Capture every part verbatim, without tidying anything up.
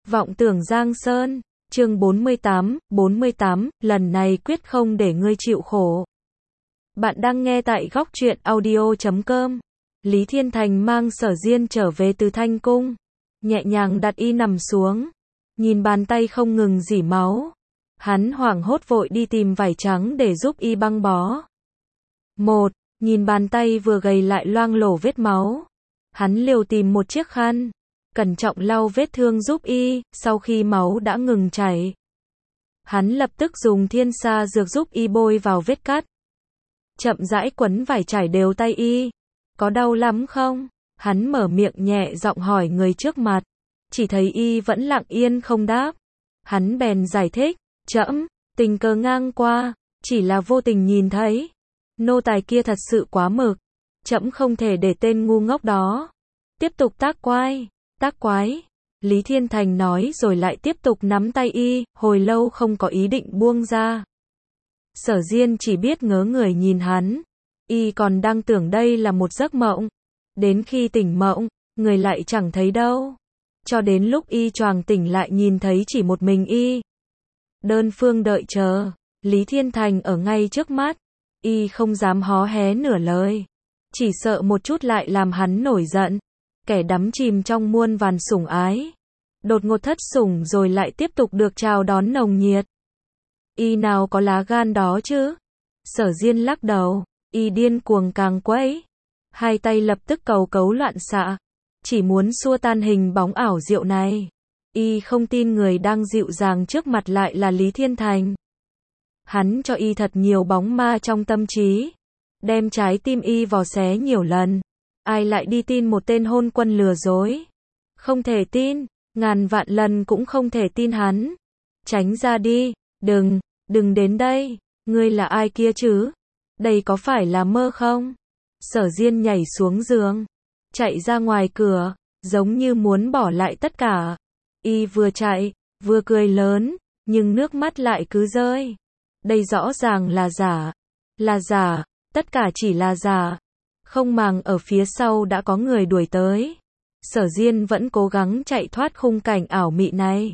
Vọng tưởng Giang Sơn, chương bốn mươi tám, bốn mươi tám, lần này quyết không để ngươi chịu khổ. Bạn đang nghe tại góc truyện audio chấm com. Lý Thiên Thành mang Sở Diên trở về từ Thanh Cung, nhẹ nhàng đặt y nằm xuống, nhìn bàn tay không ngừng rỉ máu. Hắn hoảng hốt vội đi tìm vải trắng để giúp y băng bó. Một, nhìn bàn tay vừa gầy lại loang lổ vết máu. Hắn liều tìm một chiếc khăn, cẩn trọng lau vết thương giúp y, sau khi máu đã ngừng chảy. Hắn lập tức dùng thiên sa dược giúp y bôi vào vết cắt. Chậm rãi quấn vải trải đều tay y. Có đau lắm không? Hắn mở miệng nhẹ giọng hỏi người trước mặt. Chỉ thấy y vẫn lặng yên không đáp. Hắn bèn giải thích, trẫm tình cờ ngang qua, chỉ là vô tình nhìn thấy. Nô tài kia thật sự quá mực. Trẫm không thể để tên ngu ngốc đó tiếp tục tác quái. Tác quái, Lý Thiên Thành nói rồi lại tiếp tục nắm tay y, hồi lâu không có ý định buông ra. Sở Diên chỉ biết ngớ người nhìn hắn, y còn đang tưởng đây là một giấc mộng. Đến khi tỉnh mộng, người lại chẳng thấy đâu. Cho đến lúc y choàng tỉnh lại nhìn thấy chỉ một mình y. Đơn phương đợi chờ, Lý Thiên Thành ở ngay trước mắt, y không dám hó hé nửa lời. Chỉ sợ một chút lại làm hắn nổi giận. Kẻ đắm chìm trong muôn vàn sủng ái, đột ngột thất sủng rồi lại tiếp tục được chào đón nồng nhiệt. Y nào có lá gan đó chứ? Sở Diên lắc đầu, y điên cuồng càng quấy. Hai tay lập tức cầu cấu loạn xạ, chỉ muốn xua tan hình bóng ảo diệu này. Y không tin người đang dịu dàng trước mặt lại là Lý Thiên Thành. Hắn cho y thật nhiều bóng ma trong tâm trí, đem trái tim y vò xé nhiều lần. Ai lại đi tin một tên hôn quân lừa dối? Không thể tin, ngàn vạn lần cũng không thể tin hắn. Tránh ra đi, đừng, đừng đến đây, ngươi là ai kia chứ? Đây có phải là mơ không? Sở Diên nhảy xuống giường, chạy ra ngoài cửa, giống như muốn bỏ lại tất cả. Y vừa chạy, vừa cười lớn, nhưng nước mắt lại cứ rơi. Đây rõ ràng là giả, là giả, tất cả chỉ là giả. Không màng ở phía sau đã có người đuổi tới. Sở Diên vẫn cố gắng chạy thoát khung cảnh ảo mị này.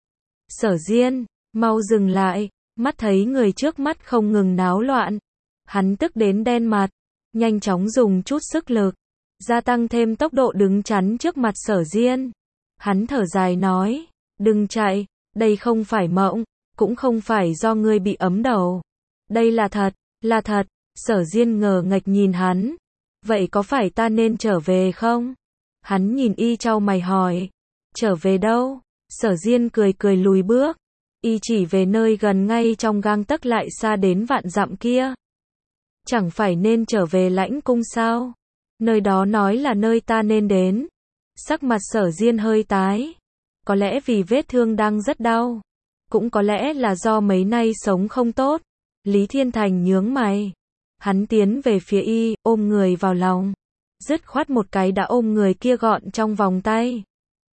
Sở Diên, mau dừng lại, mắt thấy người trước mắt không ngừng náo loạn. Hắn tức đến đen mặt, nhanh chóng dùng chút sức lực, gia tăng thêm tốc độ đứng chắn trước mặt Sở Diên. Hắn thở dài nói, đừng chạy, đây không phải mộng, cũng không phải do ngươi bị ấm đầu. Đây là thật, là thật. Sở Diên ngờ nghệch nhìn hắn. Vậy có phải ta nên trở về không? Hắn nhìn y chau mày hỏi. Trở về đâu? Sở Diên cười cười lùi bước. Y chỉ về nơi gần ngay trong gang tấc lại xa đến vạn dặm kia. Chẳng phải nên trở về Lãnh Cung sao? Nơi đó nói là nơi ta nên đến. Sắc mặt Sở Diên hơi tái. Có lẽ vì vết thương đang rất đau. Cũng có lẽ là do mấy nay sống không tốt. Lý Thiên Thành nhướng mày. Hắn tiến về phía y, ôm người vào lòng. Dứt khoát một cái đã ôm người kia gọn trong vòng tay.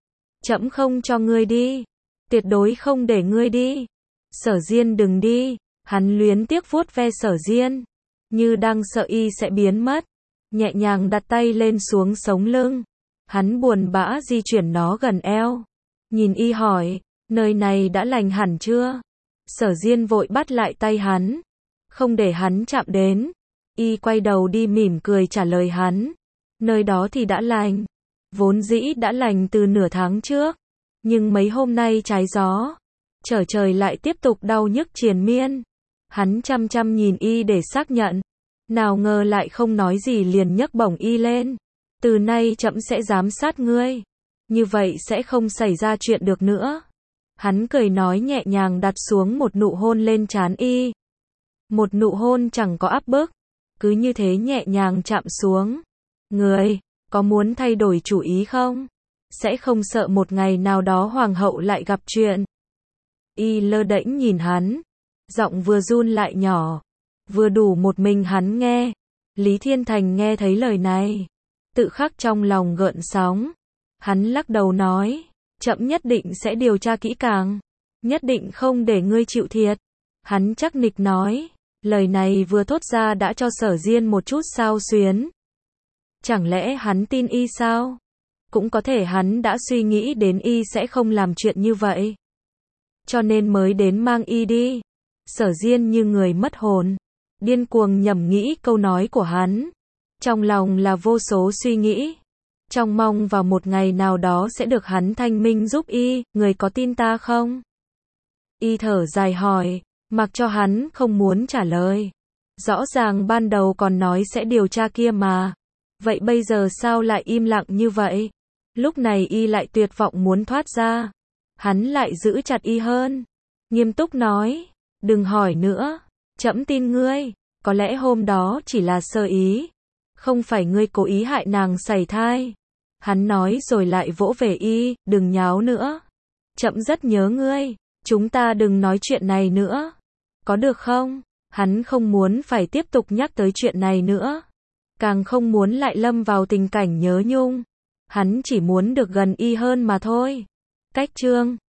Trẫm không cho ngươi đi. Tuyệt đối không để ngươi đi. Sở Diên đừng đi. Hắn luyến tiếc vuốt ve Sở Diên, như đang sợ y sẽ biến mất. Nhẹ nhàng đặt tay lên xuống sống lưng. Hắn buồn bã di chuyển nó gần eo. Nhìn y hỏi, nơi này đã lành hẳn chưa? Sở Diên vội bắt lại tay hắn, không để hắn chạm đến. Y quay đầu đi mỉm cười trả lời hắn. Nơi đó thì đã lành. Vốn dĩ đã lành từ nửa tháng trước. Nhưng mấy hôm nay trái gió, trở trời lại tiếp tục đau nhức triền miên. Hắn chăm chăm nhìn y để xác nhận. Nào ngờ lại không nói gì liền nhấc bổng y lên. Từ nay trẫm sẽ giám sát ngươi. Như vậy sẽ không xảy ra chuyện được nữa. Hắn cười nói nhẹ nhàng đặt xuống một nụ hôn lên trán y. Một nụ hôn chẳng có áp bức. Cứ như thế nhẹ nhàng chạm xuống. Người, có muốn thay đổi chủ ý không? Sẽ không sợ một ngày nào đó hoàng hậu lại gặp chuyện. Y lơ đễnh nhìn hắn. Giọng vừa run lại nhỏ. Vừa đủ một mình hắn nghe. Lý Thiên Thành nghe thấy lời này, tự khắc trong lòng gợn sóng. Hắn lắc đầu nói. Trẫm nhất định sẽ điều tra kỹ càng. Nhất định không để ngươi chịu thiệt. Hắn chắc nịch nói. Lời này vừa thốt ra đã cho Sở Diên một chút xao xuyến. Chẳng lẽ hắn tin y sao? Cũng có thể hắn đã suy nghĩ đến y sẽ không làm chuyện như vậy. Cho nên mới đến mang y đi. Sở Diên như người mất hồn, điên cuồng nhẩm nghĩ câu nói của hắn. Trong lòng là vô số suy nghĩ. Trong mong vào một ngày nào đó sẽ được hắn thanh minh giúp y, người có tin ta không? Y thở dài hỏi, mặc cho hắn không muốn trả lời. Rõ ràng ban đầu còn nói sẽ điều tra kia mà. Vậy bây giờ sao lại im lặng như vậy? Lúc này y lại tuyệt vọng muốn thoát ra. Hắn lại giữ chặt y hơn. Nghiêm túc nói, đừng hỏi nữa. Trẫm tin ngươi. Có lẽ hôm đó chỉ là sơ ý. Không phải ngươi cố ý hại nàng sảy thai. Hắn nói rồi lại vỗ về y, đừng nháo nữa. Trẫm rất nhớ ngươi. Chúng ta đừng nói chuyện này nữa. Có được không? Hắn không muốn phải tiếp tục nhắc tới chuyện này nữa. Càng không muốn lại lâm vào tình cảnh nhớ nhung. Hắn chỉ muốn được gần y hơn mà thôi. Cách chương